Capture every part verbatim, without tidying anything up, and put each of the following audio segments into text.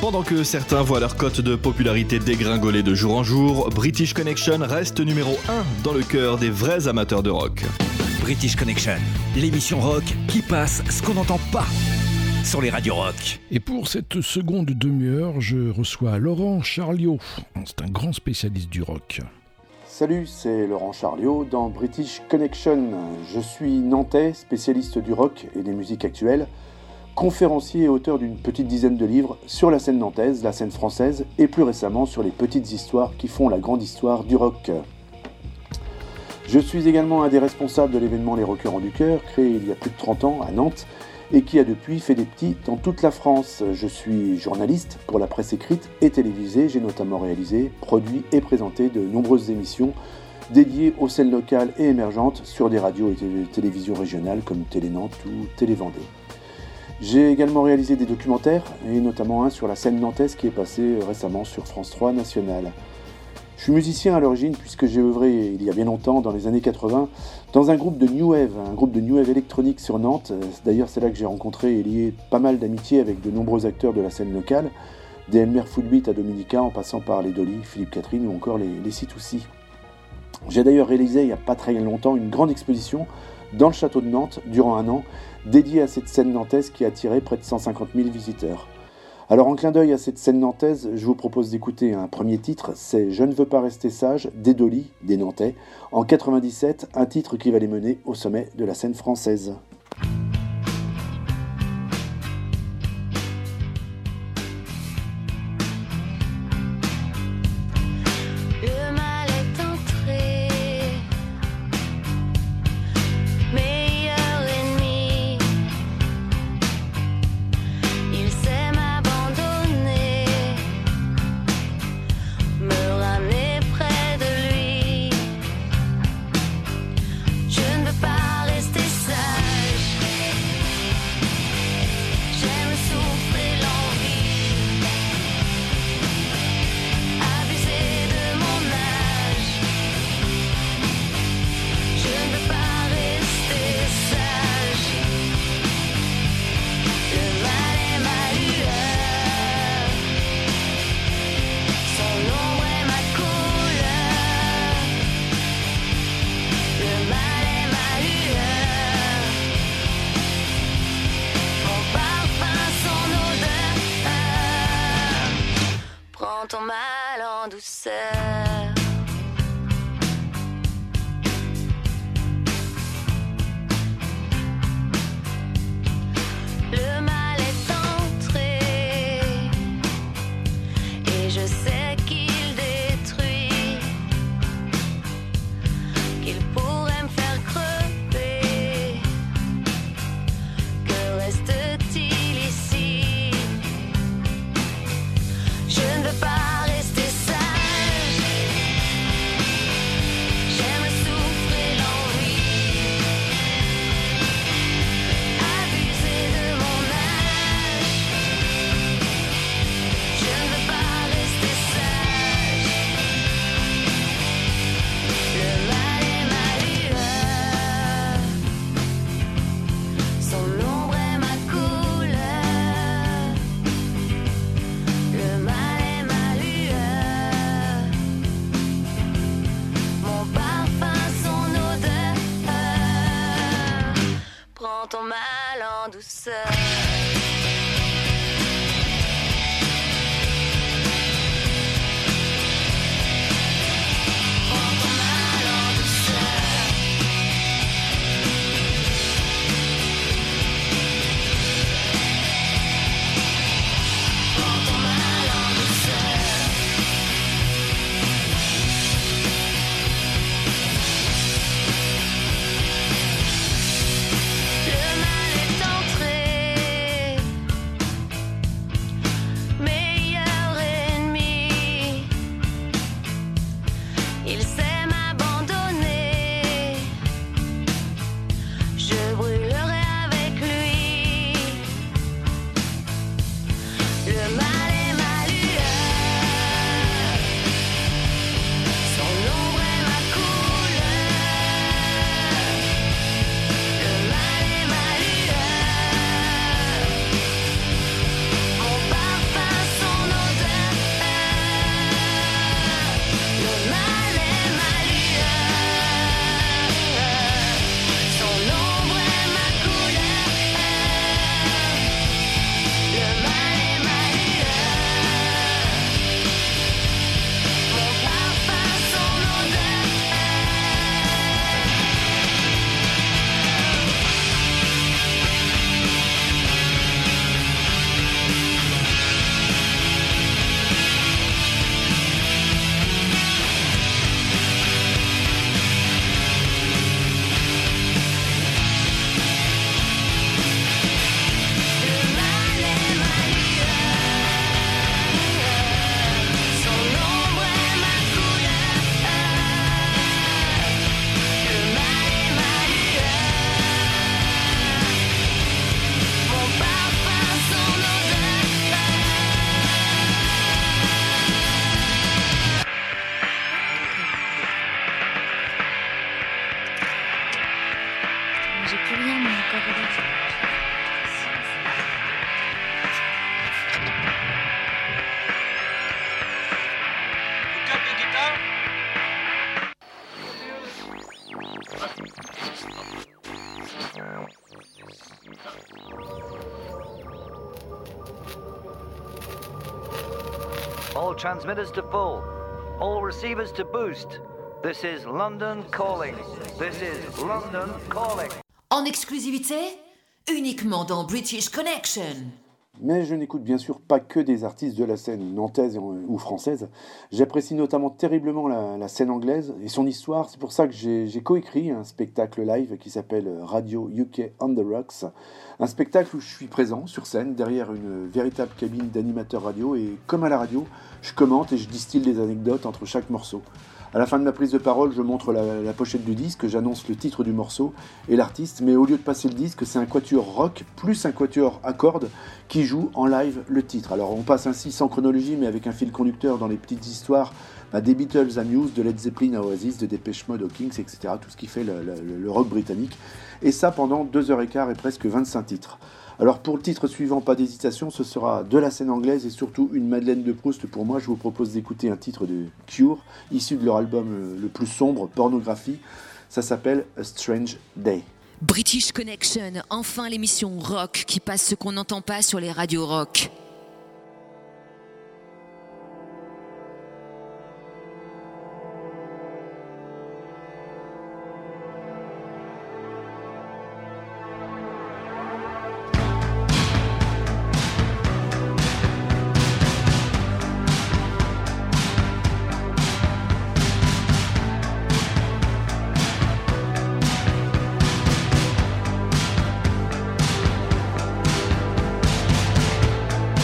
Pendant que certains voient leur cote de popularité dégringoler de jour en jour, British Connection reste numéro un dans le cœur des vrais amateurs de rock. British Connection, l'émission rock qui passe ce qu'on n'entend pas sur les radios rock. Et pour cette seconde demi-heure, je reçois Laurent Charliot. C'est un grand spécialiste du rock. Salut, c'est Laurent Charliot dans British Connection. Je suis nantais, spécialiste du rock et des musiques actuelles, conférencier et auteur d'une petite dizaine de livres sur la scène nantaise, la scène française et plus récemment sur les petites histoires qui font la grande histoire du rock. Je suis également un des responsables de l'événement Les Rockers ont du cœur, créé il y a plus de trente ans à Nantes et qui a depuis fait des petits dans toute la France. Je suis journaliste pour la presse écrite et télévisée. J'ai notamment réalisé, produit et présenté de nombreuses émissions dédiées aux scènes locales et émergentes sur des radios et té- télévisions régionales comme Télé Nantes ou Télé Vendée. J'ai également réalisé des documentaires, et notamment un sur la scène nantaise qui est passé récemment sur France trois National. Je suis musicien à l'origine puisque j'ai œuvré il y a bien longtemps, dans les années quatre-vingts, dans un groupe de New Wave, un groupe de New Wave électronique sur Nantes. D'ailleurs, c'est là que j'ai rencontré et lié pas mal d'amitié avec de nombreux acteurs de la scène locale, des Elmer Footbeat à Dominica, en passant par les Dolly, Philippe Catherine ou encore les, les C deux C. J'ai d'ailleurs réalisé il n'y a pas très longtemps une grande exposition dans le château de Nantes durant un an, dédiée à cette scène nantaise qui a attiré près de cent cinquante mille visiteurs. Alors en clin d'œil à cette scène nantaise, je vous propose d'écouter un premier titre, c'est « Je ne veux pas rester sage » des Dolly, des Nantais, en quatre-vingt-dix-sept, un titre qui va les mener au sommet de la scène française. Ton mal en douceur. Le mal est entré et je sais qu'il détruit, qu'il pourrait me faire crever. Que reste-t-il ici? Je ne veux pas ton mal en douceur. Son All transmitters to full. All receivers to boost. This is London calling. This is London calling. En exclusivité, uniquement dans British Connection. Mais je n'écoute bien sûr pas que des artistes de la scène nantaise ou française. J'apprécie notamment terriblement la, la scène anglaise et son histoire. C'est pour ça que j'ai, j'ai coécrit un spectacle live qui s'appelle Radio U K on the Rocks. Un spectacle où je suis présent sur scène, derrière une véritable cabine d'animateur radio. Et comme à la radio, je commente et je distille des anecdotes entre chaque morceau. À la fin de ma prise de parole, je montre la, la pochette du disque, j'annonce le titre du morceau et l'artiste, mais au lieu de passer le disque, c'est un quatuor rock plus un quatuor à cordes qui joue en live le titre. Alors on passe ainsi sans chronologie, mais avec un fil conducteur dans les petites histoires bah, des Beatles à Muse, de Led Zeppelin à Oasis, de Depeche Mode aux Kings, et cetera. Tout ce qui fait le, le, le rock britannique. Et ça pendant deux heures quinze et presque vingt-cinq titres. Alors pour le titre suivant, pas d'hésitation, ce sera de la scène anglaise et surtout une Madeleine de Proust pour moi. Je vous propose d'écouter un titre de Cure, issu de leur album le plus sombre, Pornographie. Ça s'appelle A Strange Day. British Connection, enfin l'émission rock qui passe ce qu'on n'entend pas sur les radios rock. Thank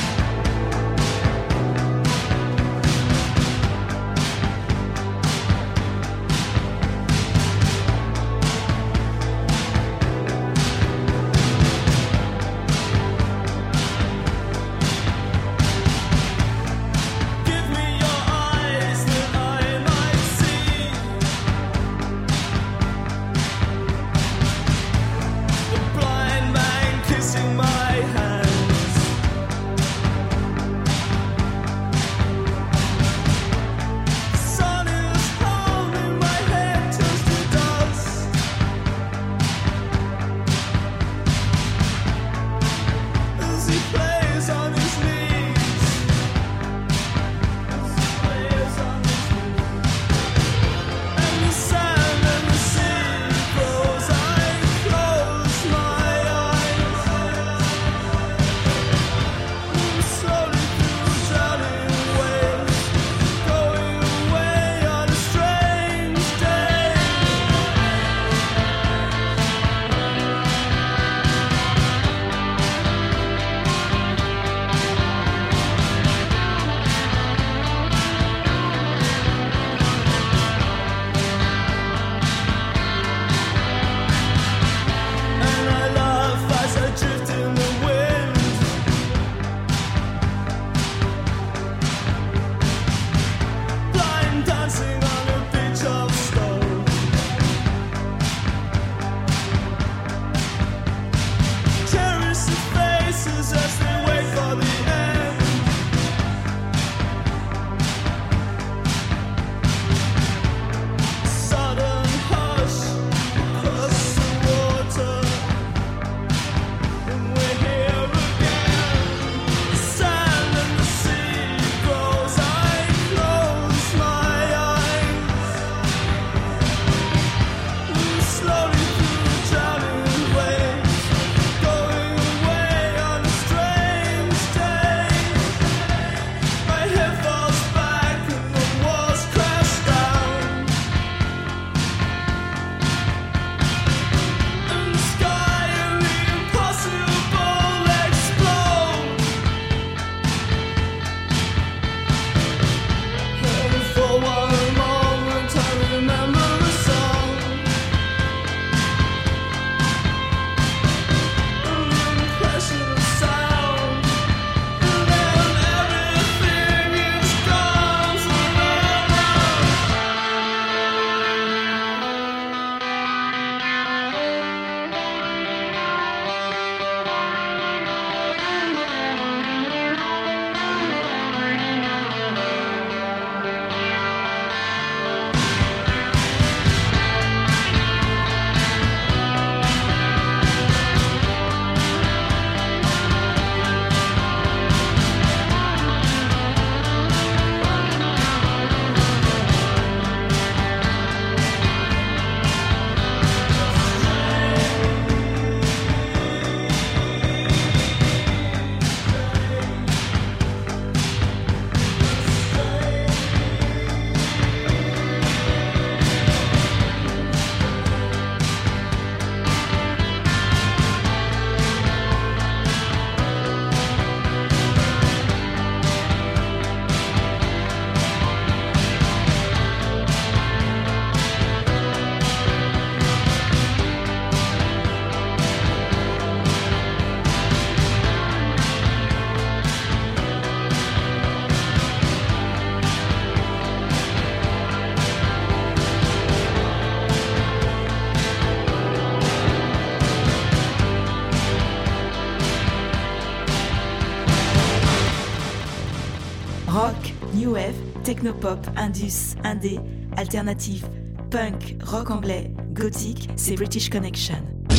Rock, new wave, technopop, indus, indé, alternative, punk, rock anglais, gothique, c'est British Connection.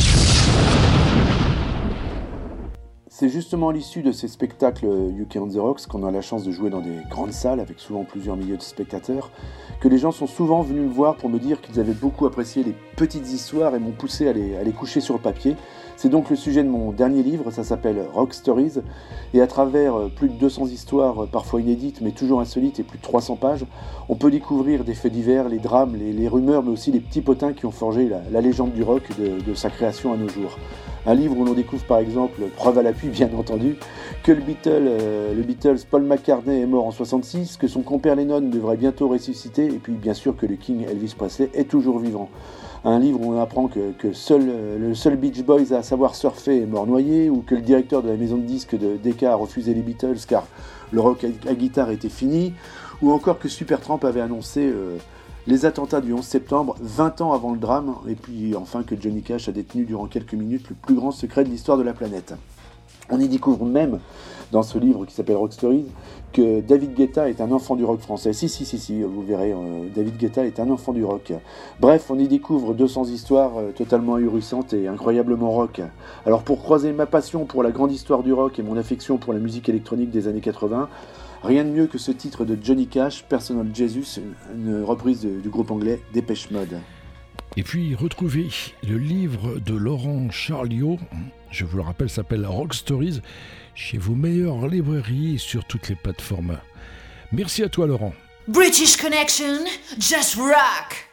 C'est justement à l'issue de ces spectacles U K on the Rocks qu'on a la chance de jouer dans des grandes salles avec souvent plusieurs milliers de spectateurs que les gens sont souvent venus me voir pour me dire qu'ils avaient beaucoup apprécié les petites histoires et m'ont poussé à les, à les coucher sur le papier. C'est donc le sujet de mon dernier livre, ça s'appelle Rock Stories, et à travers plus de deux cents histoires, parfois inédites mais toujours insolites, et plus de trois cents pages, on peut découvrir des faits divers, les drames, les, les rumeurs, mais aussi les petits potins qui ont forgé la, la légende du rock de, de sa création à nos jours. Un livre où l'on découvre par exemple, preuve à l'appui bien entendu, que le Beatle, euh, le Beatles Paul McCartney est mort en soixante-six, que son compère Lennon devrait bientôt ressusciter, et puis bien sûr que le King Elvis Presley est toujours vivant. Un livre où on apprend que, que seul, euh, le seul Beach Boys à savoir surfer est mort noyé, ou que le directeur de la maison de disques de Decca a refusé les Beatles car le rock à, à guitare était fini, ou encore que Supertramp avait annoncé euh, les attentats du onze septembre, vingt ans avant le drame, et puis enfin que Johnny Cash a détenu durant quelques minutes le plus grand secret de l'histoire de la planète. On y découvre même, dans ce livre qui s'appelle Rock Stories, que David Guetta est un enfant du rock français. Si, si, si, si, vous verrez, euh, David Guetta est un enfant du rock. Bref, on y découvre deux cents histoires euh, totalement ahurissantes et incroyablement rock. Alors pour croiser ma passion pour la grande histoire du rock et mon affection pour la musique électronique des années quatre-vingts, rien de mieux que ce titre de Johnny Cash, Personal Jesus, une reprise de, du groupe anglais Depeche Mode. Et puis retrouvez le livre de Laurent Charliot, je vous le rappelle, s'appelle Rock Stories, chez vos meilleures librairies et sur toutes les plateformes. Merci à toi Laurent. British Connection, just rock!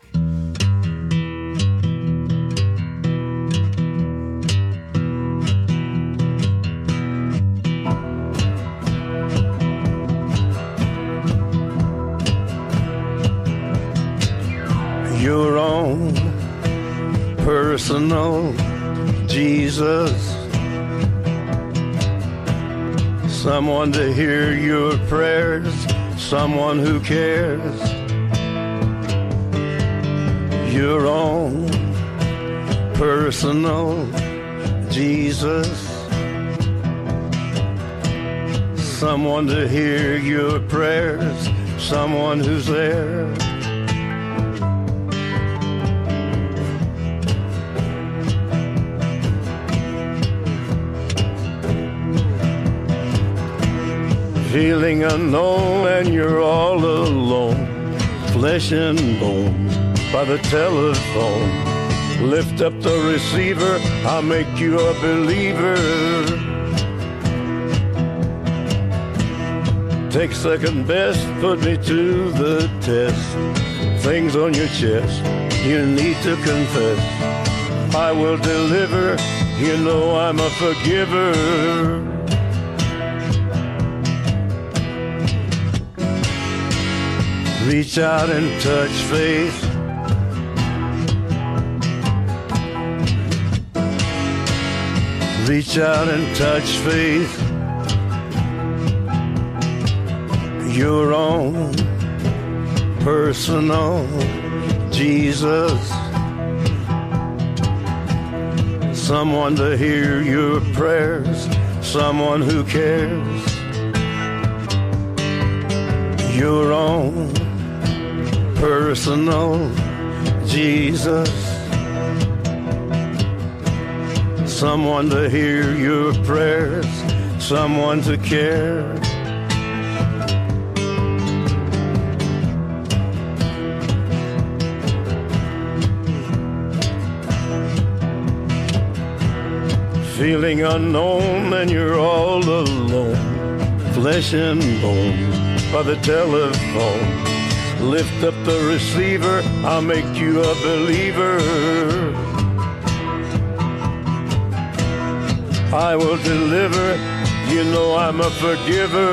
Your own personal Jesus, someone to hear your prayers, someone who cares. Your own personal Jesus, someone to hear your prayers, someone who's there. Feeling unknown and you're all alone, flesh and bone by the telephone. Lift up the receiver, I'll make you a believer. Take second best, put me to the test. Things on your chest, you need to confess. I will deliver, you know I'm a forgiver. Reach out and touch faith. Reach out and touch faith. Your own personal Jesus. Someone to hear your prayers, someone who cares. Your own personal Jesus, someone to hear your prayers, someone to care. Feeling unknown and you're all alone, flesh and bone by the telephone. Lift up the receiver, I'll make you a believer. I will deliver, you know I'm a forgiver.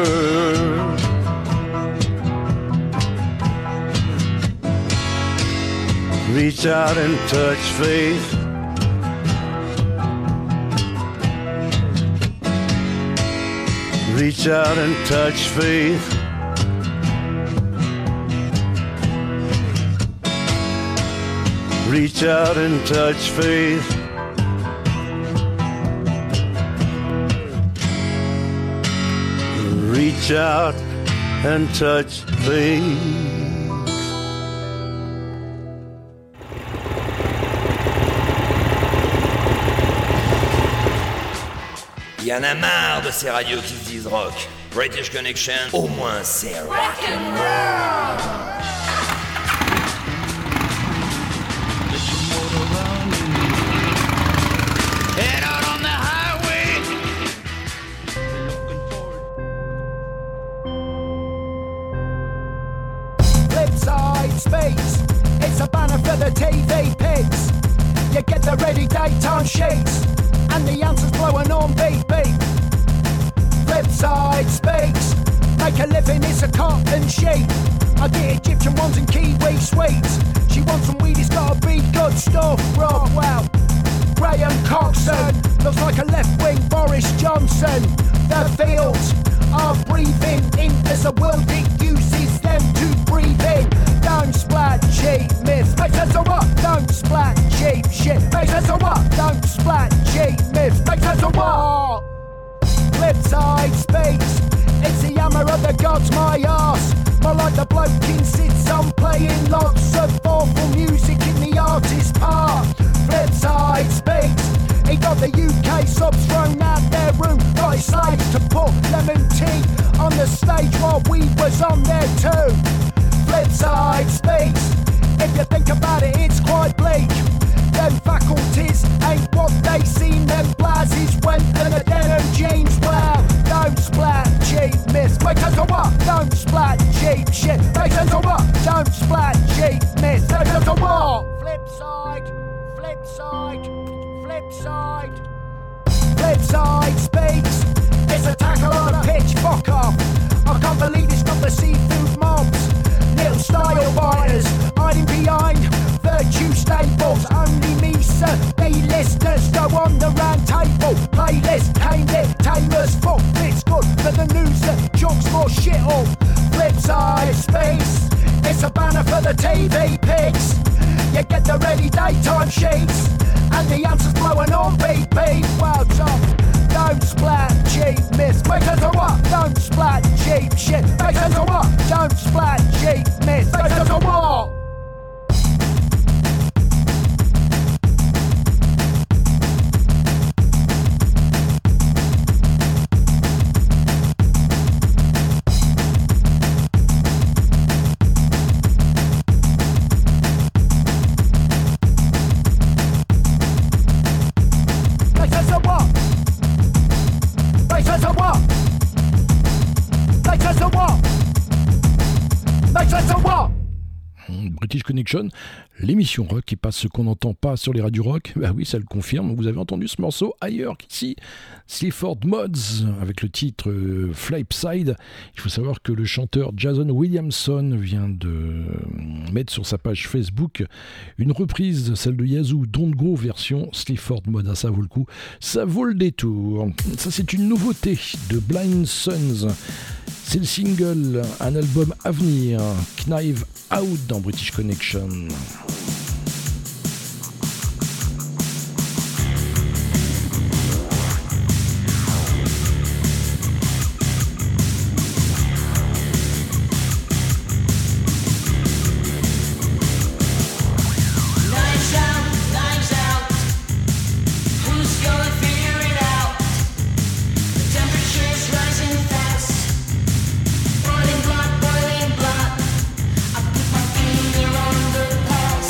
Reach out and touch faith. Reach out and touch faith. Reach out and touch faith. Reach out and touch base. Il y en a marre de ces radios qui se disent rock. British Connection, au moins c'est rock. Head out on the highway. Flipside Space, it's a banner for the T V pigs. You get the ready daytime sheets, and the answers blowing on beat beat. Flipside Space, make a living, it's a cotton sheet. I get Egyptian ones and Kiwi sweets. She wants some weed, it's gotta be good stuff, Rob. Wow, Graham Coxon looks like a left-wing Boris Johnson. The fields are breathing in as the world it uses them to breathe in. Don't splat cheap myths. Make sense of what? Don't splat cheap shit. Make sense of what? Don't splat cheap myths. Make sense of what? Flipside Space, it's the hammer of the gods, my arse. More like the bloke in sits on playing lots of awful music in the artist's part. Flipside Space, he got the U K subs thrown out their room. Got his slaves to put lemon tea on the stage while we was on there too. Flipside Space, if you think about it, it's quite bleak. Them faculties ain't what they seem. Them blazes went and the denim jeans. Well, don't splat cheap myths. Make sense of what? Don't splat cheap shit. Make sense of what? Don't splat cheap myths. Make sense of what? Flipside, flipside, flipside. Flipside Space, it's a tackle on a pitch. Fuck off. I can't believe it's not the seafood mobs. Little style fighters hiding behind virtue staples. Only me, sir, they listeners go on the round table. Playlist, tame it, tamers, fuck, it's good for the news that chucks more shit up. Flipside Space, it's a banner for the T V pigs. You get the ready daytime sheets, and the answers blowing on beat beat. Well, top, don't splat cheap myths. Make sense of what? Don't splat cheap shit. Make sense of what? Don't splat cheap myths. Make sense of what? British Connection, l'émission rock qui passe ce qu'on n'entend pas sur les radios rock. Bah oui, ça le confirme. Vous avez entendu ce morceau ailleurs qu'ici. Sleaford Mods avec le titre euh, Flipside. Il faut savoir que le chanteur Jason Williamson vient de mettre sur sa page Facebook une reprise, celle de Yazoo Don't Go version Sleaford Mods. Ah, ça vaut le coup, ça vaut le détour. Ça, c'est une nouveauté de Blind Sons. C'est le single, un album à venir, Knife Out dans British Connection. Boiling blood, boiling blood. I put my finger on the pulse.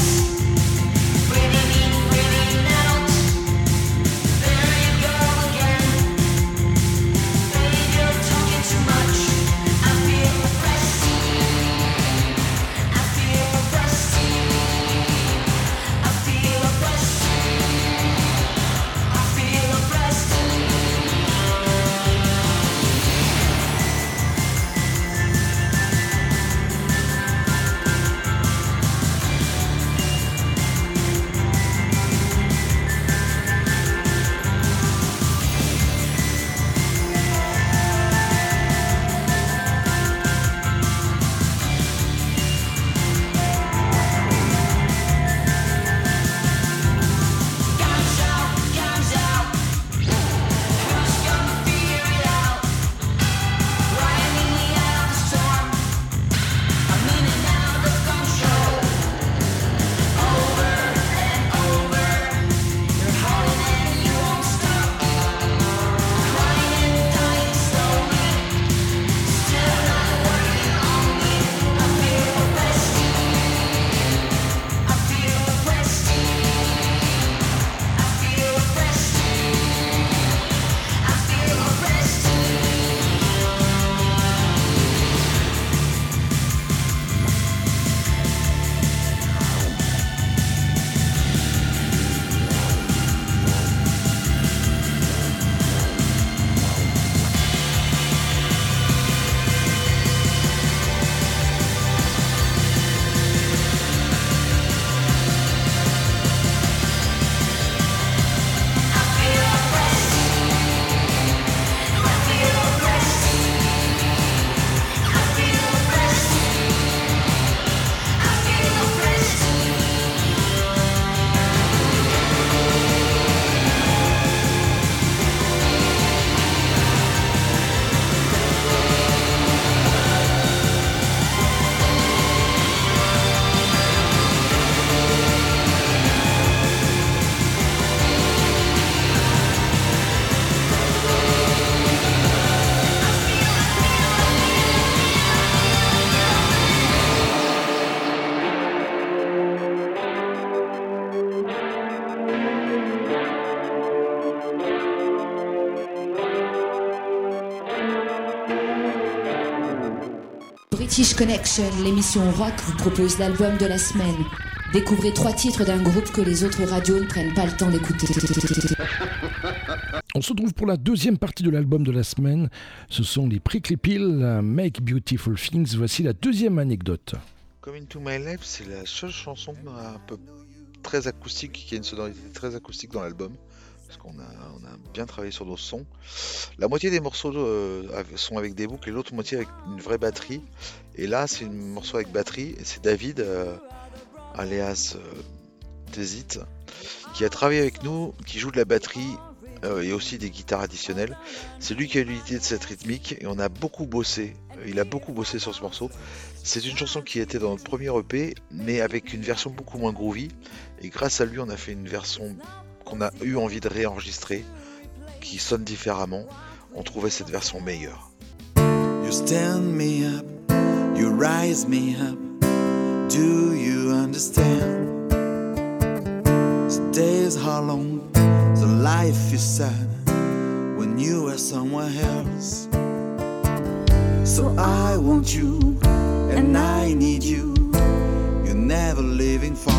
British Connection, l'émission rock vous propose l'album de la semaine. Découvrez trois titres d'un groupe que les autres radios ne prennent pas le temps d'écouter. On se retrouve pour la deuxième partie de l'album de la semaine. Ce sont les Prickly Pill, Make Beautiful Things. Voici la deuxième anecdote. Come Into My Life, c'est la seule chanson un peu très acoustique, qui a une sonorité très acoustique dans l'album. Parce qu'on a, on a bien travaillé sur nos sons. La moitié des morceaux euh, sont avec des boucles et l'autre moitié avec une vraie batterie. Et là, c'est un morceau avec batterie. Et c'est David, euh, alias euh, Tezit, qui a travaillé avec nous, qui joue de la batterie euh, et aussi des guitares additionnelles. C'est lui qui a eu l'idée de cette rythmique et on a beaucoup bossé. Il a beaucoup bossé sur ce morceau. C'est une chanson qui était dans notre premier E P, mais avec une version beaucoup moins groovy. Et grâce à lui, on a fait une version qu'on a eu envie de réenregistrer, qui sonne différemment. On trouvait cette version meilleure. You stand me up, you rise me up. Do you understand? The days are long, the life is sad when you are somewhere else. So I want you and I need you. You're never leaving far.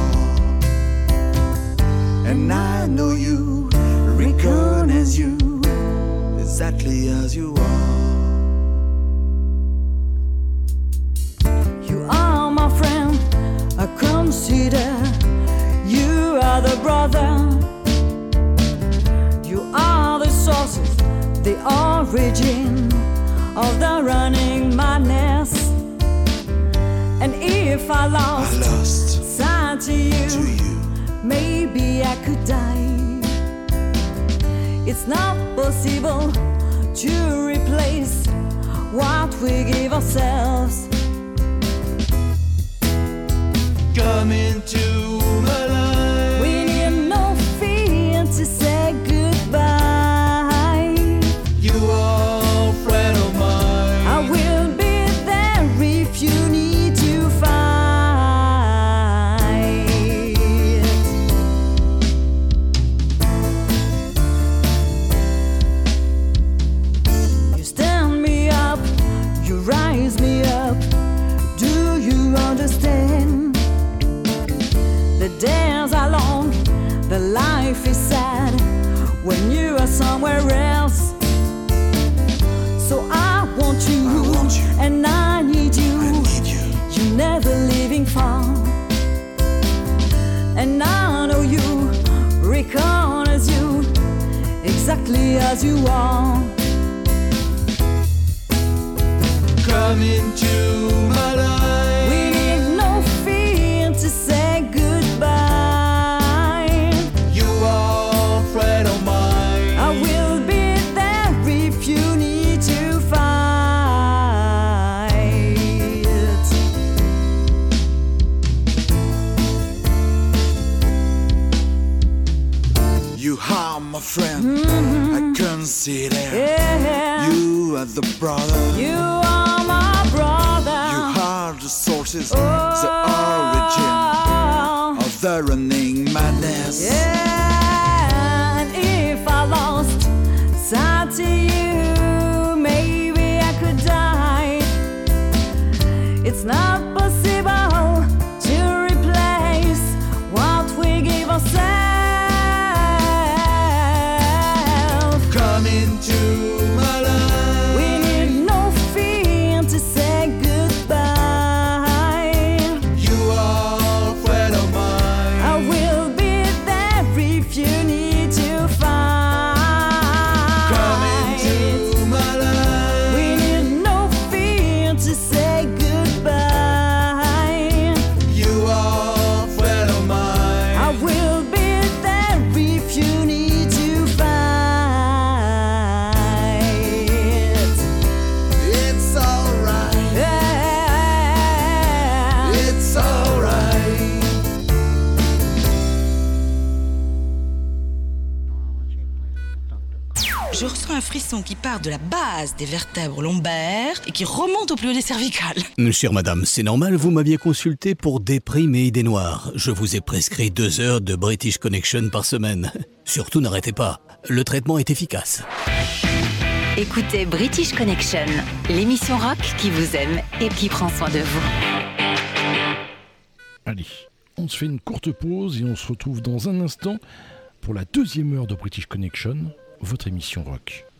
And I know you, recognize you exactly as you are. You are my friend, I consider you are the brother. You are the sources, the origin of the running madness. And if I lost, I lost sight to you, to you. Maybe I could die. It's not possible to replace what we give ourselves. Come into my life. We need no fear to say goodbye. You are a friend of mine. I will be there if you need to fight. Rise me up, do you understand? The days are long, the life is sad when you are somewhere else. So I want you, I want you. and I need you. I need you. You're never leaving far. And I know you, recognize you exactly as you are. Come into my life. We need no fear to say goodbye. You are a friend of mine. I will be there if you need to fight. You are my friend, mm-hmm. I consider yeah. you are the brother. You are my brother. You are the sources, oh. the origin of the running madness. Yeah, and if I lost sight to you, maybe I could die. It's not possible to replace what we give ourselves. Come into my life. We need no fear to say goodbye. You are a friend of mine. I will be there if you need to fight. Come into my life. We need no fear to say goodbye. You are a friend of mine. I will be there if you need to fight. It's alright. Yeah. It's alright. Je ressens un frisson qui part de la base des vertèbres lombaires et qui remonte au plus haut des cervicales. Chère madame, c'est normal, vous m'aviez consulté pour déprime et idées noires. Je vous ai prescrit deux heures de British Connection par semaine. Surtout n'arrêtez pas, le traitement est efficace. Écoutez British Connection, l'émission rock qui vous aime et qui prend soin de vous. Allez, on se fait une courte pause et on se retrouve dans un instant pour la deuxième heure de British Connection, votre émission rock.